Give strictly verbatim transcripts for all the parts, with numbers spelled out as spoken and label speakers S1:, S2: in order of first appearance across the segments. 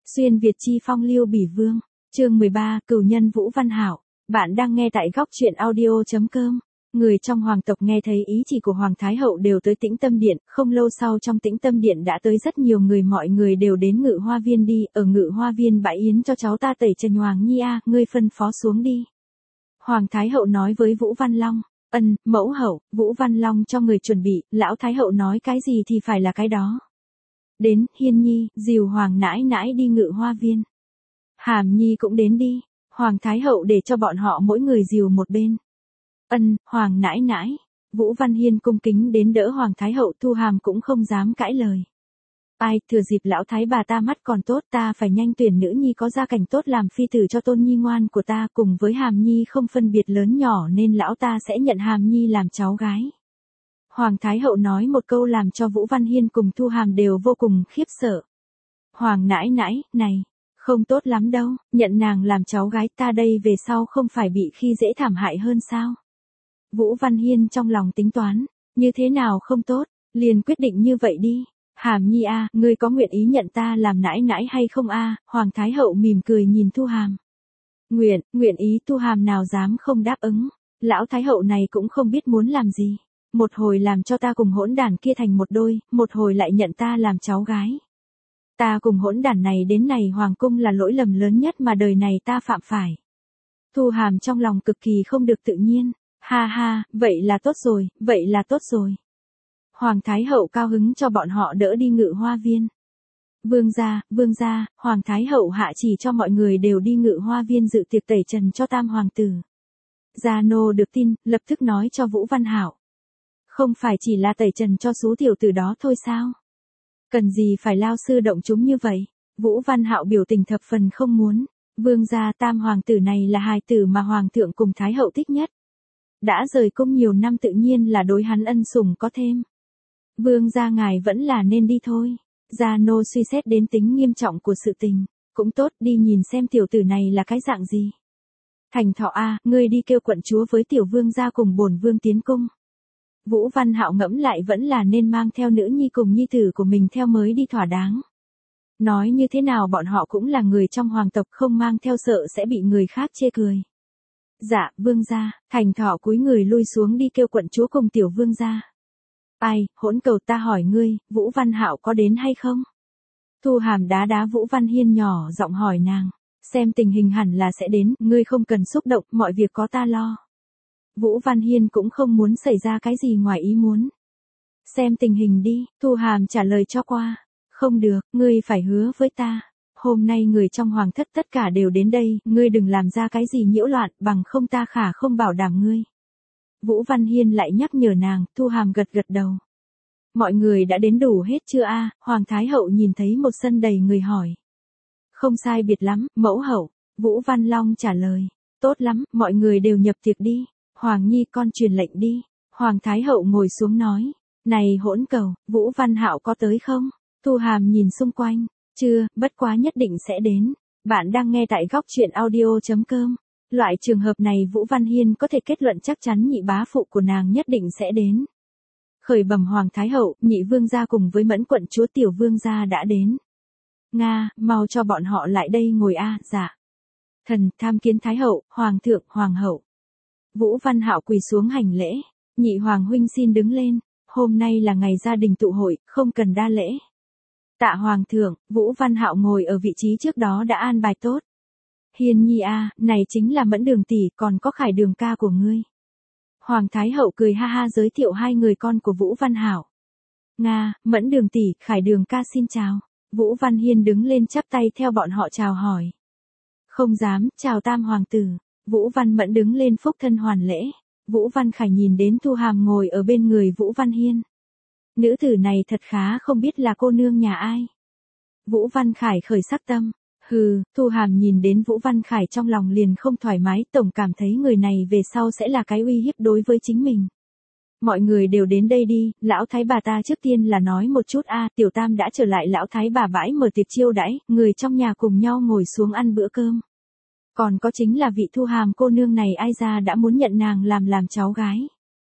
S1: Xuyên Việt chi phong lưu bỉ vương, chương mười ba, cửu nhân Vũ Văn Hạo. Bạn đang nghe tại góc truyện audio.com. Người trong hoàng tộc nghe thấy ý chỉ của Hoàng Thái Hậu đều tới Tĩnh Tâm Điện, không lâu sau trong Tĩnh Tâm Điện đã tới rất nhiều người, mọi người đều đến Ngự Hoa Viên đi, ở Ngự Hoa Viên bãi yến cho cháu ta tẩy trần Hoàng Nhi a, ngươi phân phó xuống đi. Hoàng Thái Hậu nói với Vũ Văn Long. Ân, mẫu hậu. Vũ Văn Long cho người chuẩn bị, lão Thái Hậu nói cái gì thì phải là cái đó. Đến, Hiên Nhi, dìu Hoàng nãi nãi đi Ngự Hoa Viên. Hàm Nhi cũng đến đi. Hoàng Thái Hậu để cho bọn họ mỗi người dìu một bên. Ân, Hoàng nãi nãi. Vũ Văn Hiên cung kính đến đỡ Hoàng Thái Hậu, Thu Hàm cũng không dám cãi lời. Ai, thừa dịp lão thái bà ta mắt còn tốt, ta phải nhanh tuyển nữ nhi có gia cảnh tốt làm phi tử cho Tôn Nhi ngoan của ta, cùng với Hàm Nhi không phân biệt lớn nhỏ nên lão ta sẽ nhận Hàm Nhi làm cháu gái. Hoàng Thái Hậu nói một câu làm cho Vũ Văn Hiên cùng Thu Hàm đều vô cùng khiếp sợ. Hoàng nãi nãi, này, không tốt lắm đâu, nhận nàng làm cháu gái ta đây về sau không phải bị khi dễ thảm hại hơn sao? Vũ Văn Hiên trong lòng tính toán, như thế nào không tốt, liền quyết định như vậy đi. Hàm Nhi a, ngươi có nguyện ý nhận ta làm nãi nãi hay không a? Hoàng Thái Hậu mỉm cười nhìn Thu Hàm. Nguyện, nguyện ý. Thu Hàm nào dám không đáp ứng. Lão Thái Hậu này cũng không biết muốn làm gì. Một hồi làm cho ta cùng hỗn đản kia thành một đôi, một hồi lại nhận ta làm cháu gái. Ta cùng hỗn đản này đến này hoàng cung là lỗi lầm lớn nhất mà đời này ta phạm phải. Thu Hàm trong lòng cực kỳ không được tự nhiên. Ha ha, vậy là tốt rồi, vậy là tốt rồi. Hoàng Thái Hậu cao hứng cho bọn họ đỡ đi Ngự Hoa Viên. Vương gia, vương gia, Hoàng Thái Hậu hạ chỉ cho mọi người đều đi Ngự Hoa Viên dự tiệc tẩy trần cho tam hoàng tử. Gia nô được tin, lập tức nói cho Vũ Văn Hạo. Không phải chỉ là tẩy trần cho số tiểu tử đó thôi sao? Cần gì phải lao sư động chúng như vậy? Vũ Văn Hạo biểu tình thập phần không muốn. Vương gia, tam hoàng tử này là hài tử mà hoàng thượng cùng Thái Hậu thích nhất. Đã rời cung nhiều năm tự nhiên là đối hắn ân sủng có thêm. Vương gia ngài vẫn là nên đi thôi. Gia nô suy xét đến tính nghiêm trọng của sự tình. Cũng tốt, đi nhìn xem tiểu tử này là cái dạng gì. Thành Thọ a, ngươi đi kêu quận chúa với tiểu vương gia cùng bổn vương tiến cung. Vũ Văn Hạo ngẫm lại vẫn là nên mang theo nữ nhi cùng nhi tử của mình theo mới đi thỏa đáng. Nói như thế nào bọn họ cũng là người trong hoàng tộc, không mang theo sợ sẽ bị người khác chê cười. Dạ, vương gia. Thành Thọ cúi người lui xuống đi kêu quận chúa cùng tiểu vương gia. Ai, hỗn cầu, ta hỏi ngươi, Vũ Văn Hạo có đến hay không? Thu Hàm đá đá Vũ Văn Hiên nhỏ giọng hỏi nàng. Xem tình hình hẳn là sẽ đến, ngươi không cần xúc động, mọi việc có ta lo. Vũ Văn Hiên cũng không muốn xảy ra cái gì ngoài ý muốn. Xem tình hình đi, Thu Hàm trả lời cho qua. Không được, ngươi phải hứa với ta. Hôm nay người trong hoàng thất tất cả đều đến đây, ngươi đừng làm ra cái gì nhiễu loạn, bằng không ta khả không bảo đảm ngươi. Vũ Văn Hiên lại nhắc nhở nàng, Thu Hàm gật gật đầu. Mọi người đã đến đủ hết chưa a? Hoàng Thái Hậu nhìn thấy một sân đầy người hỏi. Không sai biệt lắm, mẫu hậu. Vũ Văn Long trả lời. Tốt lắm, mọi người đều nhập tiệc đi. Hoàng Nhi con truyền lệnh đi. Hoàng Thái Hậu ngồi xuống nói. Này hỗn cầu, Vũ Văn Hạo có tới không? Thu Hàm nhìn xung quanh. Chưa, bất quá nhất định sẽ đến. Bạn đang nghe tại góc truyện audio.com. Loại trường hợp này Vũ Văn Hiên có thể kết luận chắc chắn nhị bá phụ của nàng nhất định sẽ đến. Khởi bẩm Hoàng Thái Hậu, nhị vương gia cùng với mẫn quận chúa tiểu vương gia đã đến. Nga, mau cho bọn họ lại đây ngồi a. À, dạ. Thần tham kiến Thái Hậu, Hoàng thượng, Hoàng hậu. Vũ Văn Hạo quỳ xuống hành lễ. Nhị Hoàng huynh xin đứng lên. Hôm nay là ngày gia đình tụ hội, không cần đa lễ. Tạ Hoàng thượng. Vũ Văn Hạo ngồi ở vị trí trước đó đã an bài tốt. Hiên Nhi a, này chính là Mẫn Đường tỷ, còn có Khải Đường ca của ngươi. Hoàng Thái Hậu cười ha ha giới thiệu hai người con của Vũ Văn Hạo. Nga, Mẫn Đường tỷ, Khải Đường ca xin chào. Vũ Văn Hiên đứng lên chắp tay theo bọn họ chào hỏi. Không dám, chào tam hoàng tử. Vũ Văn Mẫn đứng lên phúc thân hoàn lễ. Vũ Văn Khải nhìn đến Thu Hàm ngồi ở bên người Vũ Văn Hiên. Nữ tử này thật khá không biết là cô nương nhà ai. Vũ Văn Khải khởi sắc tâm. Hừ, Thu Hàm nhìn đến Vũ Văn Khải trong lòng liền không thoải mái, tổng cảm thấy người này về sau sẽ là cái uy hiếp đối với chính mình. Mọi người đều đến đây đi, lão thái bà ta trước tiên là nói một chút a, tiểu tam đã trở lại, lão thái bà bãi mở tiệc chiêu đãi, người trong nhà cùng nhau ngồi xuống ăn bữa cơm. Còn có chính là vị Thu Hàm cô nương này ai ra đã muốn nhận nàng làm làm cháu gái.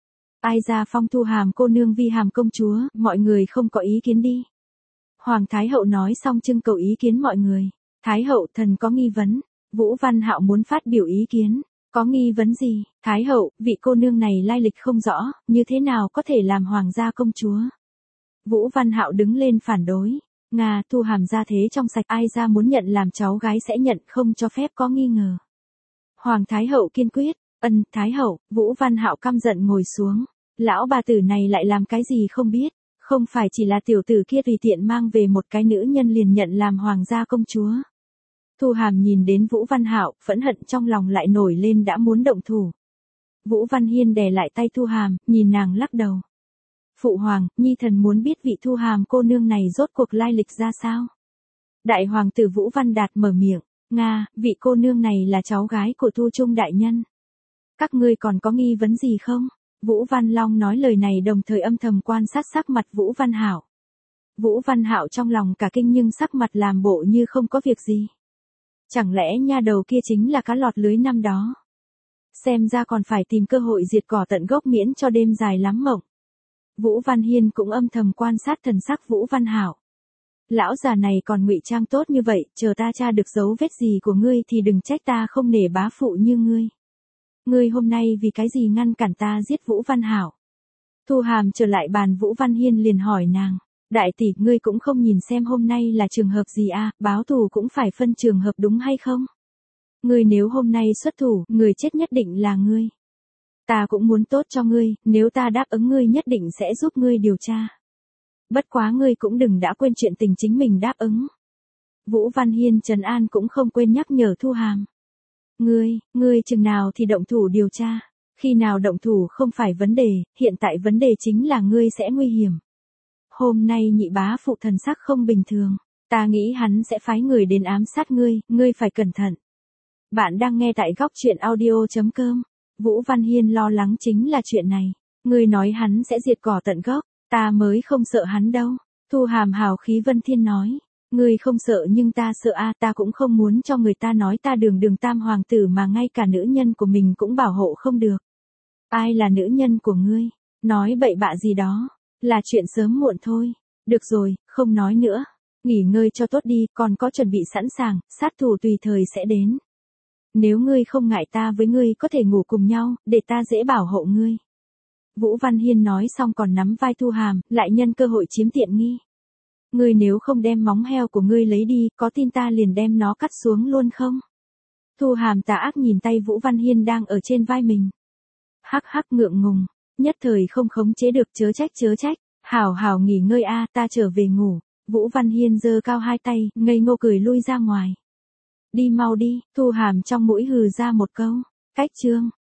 S1: Ai ra phong Thu Hàm cô nương vi hàm công chúa, mọi người không có ý kiến đi. Hoàng Thái Hậu nói xong trưng cầu ý kiến mọi người. Thái hậu, thần có nghi vấn. Vũ Văn Hạo muốn phát biểu ý kiến. Có nghi vấn gì? Thái hậu, vị cô nương này lai lịch không rõ, như thế nào có thể làm hoàng gia công chúa? Vũ Văn Hạo đứng lên phản đối. Nga, Thu Hàm gia thế trong sạch, ai ra muốn nhận làm cháu gái sẽ nhận, không cho phép có nghi ngờ. Hoàng Thái hậu kiên quyết. Ân, Thái hậu. Vũ Văn Hạo căm giận ngồi xuống. Lão bà tử này lại làm cái gì không biết, không phải chỉ là tiểu tử kia tùy tiện mang về một cái nữ nhân liền nhận làm hoàng gia công chúa. Thu Hàm nhìn đến Vũ Văn Hạo, phẫn hận trong lòng lại nổi lên đã muốn động thủ. Vũ Văn Hiên đè lại tay Thu Hàm, nhìn nàng lắc đầu. Phụ hoàng, nhi thần muốn biết vị Thu Hàm cô nương này rốt cuộc lai lịch ra sao. Đại hoàng tử Vũ Văn Đạt mở miệng. Nga, vị cô nương này là cháu gái của Thu Trung đại nhân. Các ngươi còn có nghi vấn gì không? Vũ Văn Long nói lời này đồng thời âm thầm quan sát sắc mặt Vũ Văn Hạo. Vũ Văn Hạo trong lòng cả kinh nhưng sắc mặt làm bộ như không có việc gì. Chẳng lẽ nha đầu kia chính là cá lọt lưới năm đó? Xem ra còn phải tìm cơ hội diệt cỏ tận gốc miễn cho đêm dài lắm mộng. Vũ Văn Hiên cũng âm thầm quan sát thần sắc Vũ Văn Hạo. Lão già này còn ngụy trang tốt như vậy, chờ ta tra được dấu vết gì của ngươi thì đừng trách ta không nể bá phụ như ngươi. Ngươi hôm nay vì cái gì ngăn cản ta giết Vũ Văn Hạo? Thu Hàm trở lại bàn Vũ Văn Hiên liền hỏi nàng. Đại tỷ, ngươi cũng không nhìn xem hôm nay là trường hợp gì à, báo thù cũng phải phân trường hợp đúng hay không? Ngươi nếu hôm nay xuất thủ, người chết nhất định là ngươi. Ta cũng muốn tốt cho ngươi, nếu ta đáp ứng ngươi nhất định sẽ giúp ngươi điều tra. Bất quá ngươi cũng đừng đã quên chuyện tình chính mình đáp ứng. Vũ Văn Hiên trấn an cũng không quên nhắc nhở Thu Hàm. Ngươi, ngươi chừng nào thì động thủ điều tra, khi nào động thủ không phải vấn đề, hiện tại vấn đề chính là ngươi sẽ nguy hiểm. Hôm nay nhị bá phụ thần sắc không bình thường, ta nghĩ hắn sẽ phái người đến ám sát ngươi, ngươi phải cẩn thận. Bạn đang nghe tại góc truyện audio chấm com. Vũ Văn Hiên lo lắng chính là chuyện này. Ngươi nói hắn sẽ diệt cỏ tận gốc, ta mới không sợ hắn đâu. Thu Hàm hào khí vân thiên nói. Ngươi không sợ nhưng ta sợ a, ta cũng không muốn cho người ta nói ta đường đường tam hoàng tử mà ngay cả nữ nhân của mình cũng bảo hộ không được. Ai là nữ nhân của ngươi? Nói bậy bạ gì đó, là chuyện sớm muộn thôi. Được rồi, không nói nữa. Nghỉ ngơi cho tốt đi, còn có chuẩn bị sẵn sàng, sát thủ tùy thời sẽ đến. Nếu ngươi không ngại ta với ngươi có thể ngủ cùng nhau, để ta dễ bảo hộ ngươi. Vũ Văn Hiên nói xong còn nắm vai Thu Hàm, lại nhân cơ hội chiếm tiện nghi. Ngươi nếu không đem móng heo của ngươi lấy đi, có tin ta liền đem nó cắt xuống luôn không? Thu Hàm tà ác nhìn tay Vũ Văn Hiên đang ở trên vai mình. Hắc hắc ngượng ngùng, nhất thời không khống chế được, chớ trách chớ trách. Hảo hảo nghỉ ngơi a, ta trở về ngủ. Vũ Văn Hiên giơ cao hai tay, ngây ngô cười lui ra ngoài. Đi mau đi, Thu Hàm trong mũi hừ ra một câu. Cách chương.